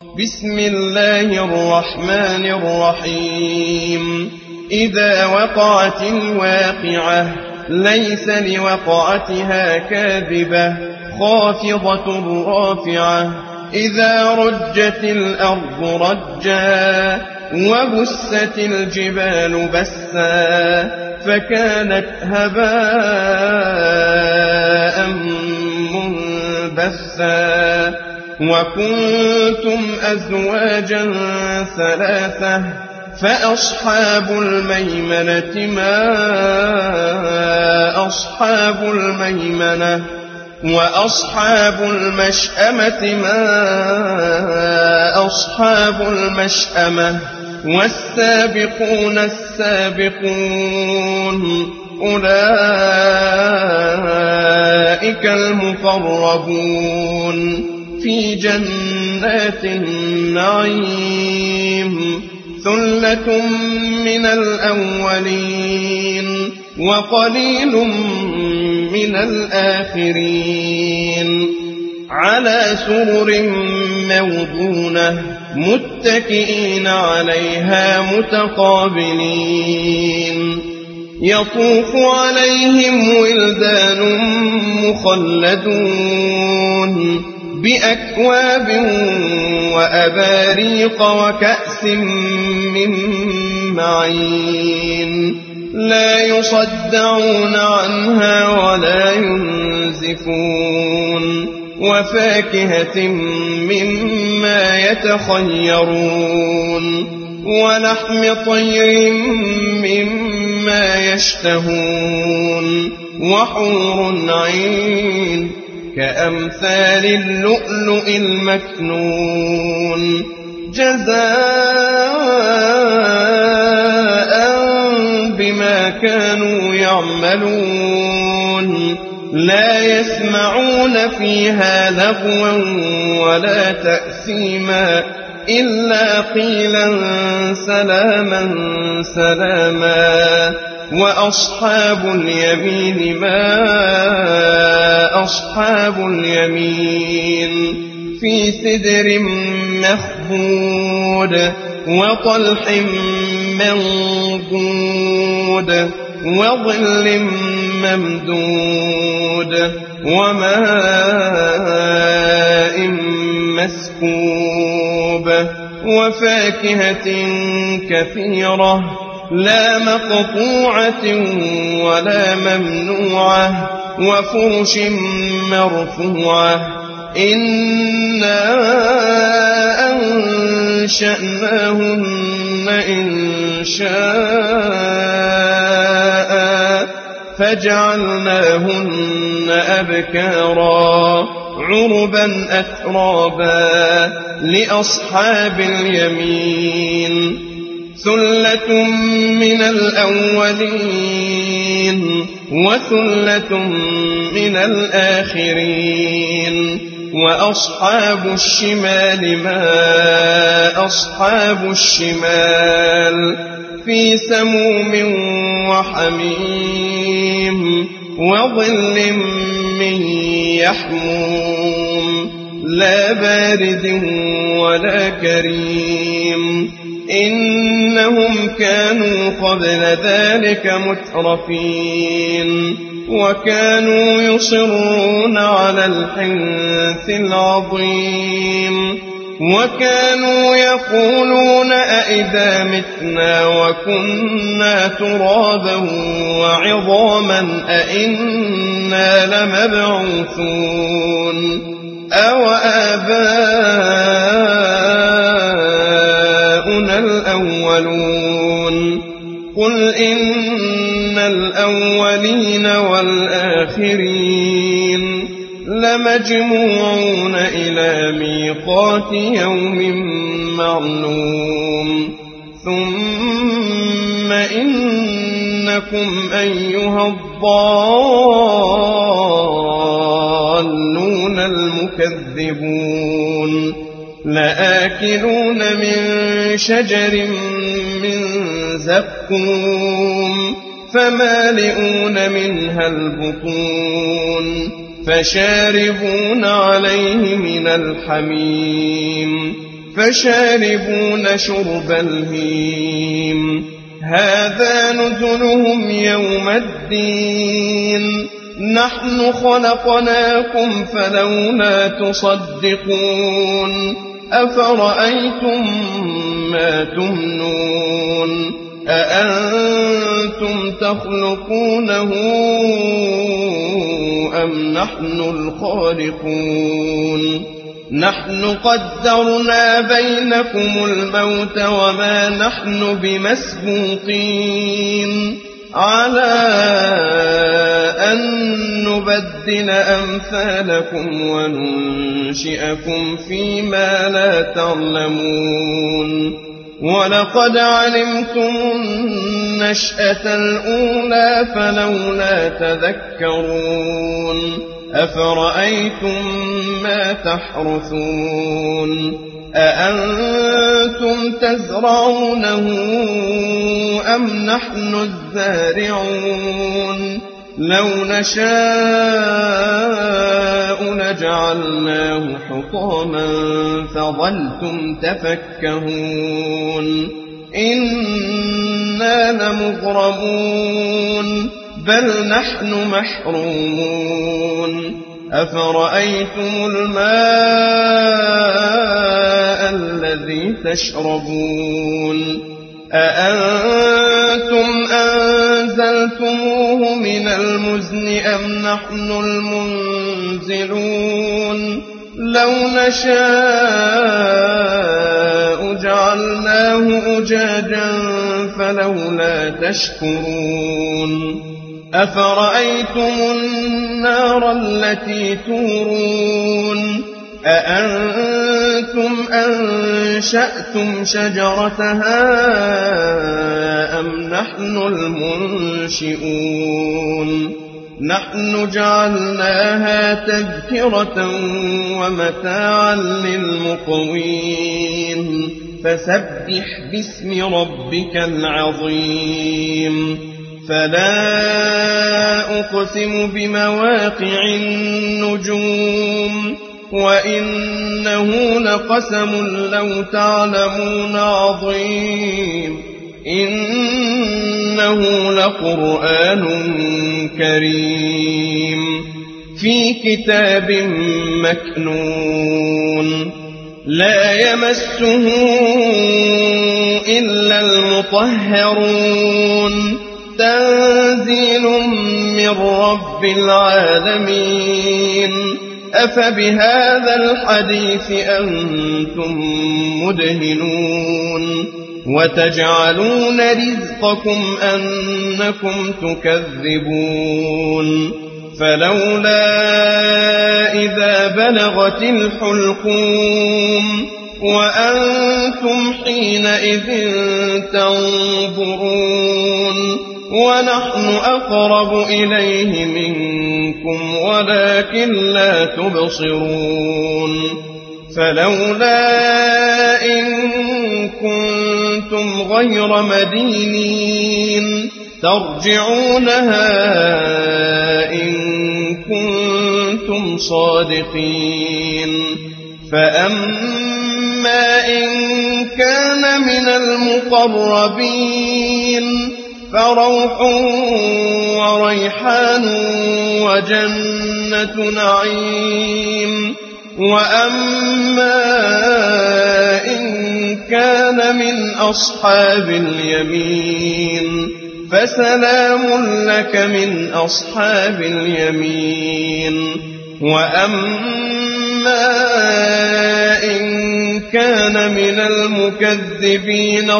بسم الله الرحمن الرحيم إذا وقعت الواقعة ليس لوقعتها كاذبة خافضة رافعة إذا رجت الأرض رجا وبست الجبال بسا فكانت هباء منبثا وكنتم أزواجا ثلاثة فأصحاب الميمنة ما أصحاب الميمنة وأصحاب المشأمة ما أصحاب المشأمة والسابقون السابقون أولئك المقربون في جنات النعيم ثلة من الأولين وقليل من الآخرين على سرر موضونة متكئين عليها متقابلين يطوف عليهم ولدان مخلدون بأكواب وأباريق وكأس من معين لا يصدعون عنها ولا ينزفون وفاكهة مما يتخيرون ولحم طير مما يشتهون وحور عين كأمثال اللؤلؤ المكنون جزاء بما كانوا يعملون لا يسمعون فيها لغوا ولا تأثيما إلا قيلا سلاما سلاما وأصحاب اليمين ما أصحاب اليمين في سدر مخضود وطلح منضود وظل ممدود وماء مسكوب وفاكهة كثيرة لا مقطوعة ولا ممنوعة وفرش مرفوعة إنا أنشأناهن إنشاء فجعلناهن أبكارا عربا أترابا لأصحاب اليمين ثلة من الأولين وثلة من الآخرين وأصحاب الشمال ما أصحاب الشمال في سموم وحميم وظل من يحموم لا بارد ولا كريم إنهم كانوا قبل ذلك مترفين وكانوا يصرون على الحنث العظيم وكانوا يقولون أئذا متنا وكنا ترابا وعظاما أئنا لمبعوثون أو آباؤنا الأولون قل إن الأولين والآخرين لمجموعون إلى ميقات يوم معلوم ثم إنكم أيها الضالون المكذبون لآكلون من شجر من زقوم فمالئون منها البطون فشاربون عليه من الحميم فشاربون شرب الهيم هذا نزلهم يوم الدين نحن خلقناكم فلولا تصدقون أفرأيتم ما تمنون أأنتم تخلقونه أم نحن الخالقون نحن قدرنا بينكم الموت وما نحن بمسبوقين على أن نبدل أمثالكم وننشئكم فيما لا تعلمون ولقد علمتم النشأة الأولى فلولا تذكرون أفرأيتم ما تحرثون أأنتم تزرعونه أم نحن الزارعون لو نشاء لجعلناه حطاما فظلتم تفكهون إنا لمغرمون بل نحن محرومون أفرأيتم الماء الذي تشربون أأنتم أنزلتموه من المزن أم نحن المنزلون لو نشاء جعلناه أجاجا فلولا تشكرون أفرأيتم النار التي تورون أأنتم أنشأتم شجرتها أم نحن المنشئون نحن جعلناها تذكرة ومتاعا للمقوين فسبح باسم ربك العظيم فلا أقسم بمواقع النجوم وإنه لقسم لو تعلمون عظيم إنه لقرآن كريم في كتاب مكنون لا يمسه إلا المطهرون تنزيل من رب العالمين أفبهذا الحديث أنتم مدهنون وتجعلون رزقكم أنكم تكذبون فلولا إذا بلغت الحلقوم وأنتم حينئذ تنظرون ونحن أقرب إليه منكم ولكن لا تبصرون فلولا إن كنتم غير مدينين ترجعونها إن كنتم صادقين فأما إن كان من المقربين فروح وريحان وجنة نعيم وأما إن كان من أصحاب اليمين فسلام لك من أصحاب اليمين وأما إن كان من المكذبين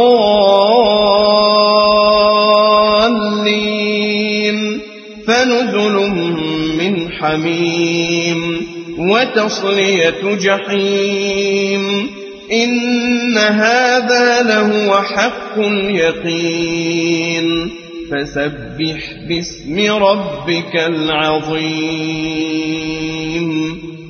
الضالين فنزل من حميم وتصلية جحيم إن هذا لهو حق اليقين فسبح باسم ربك العظيم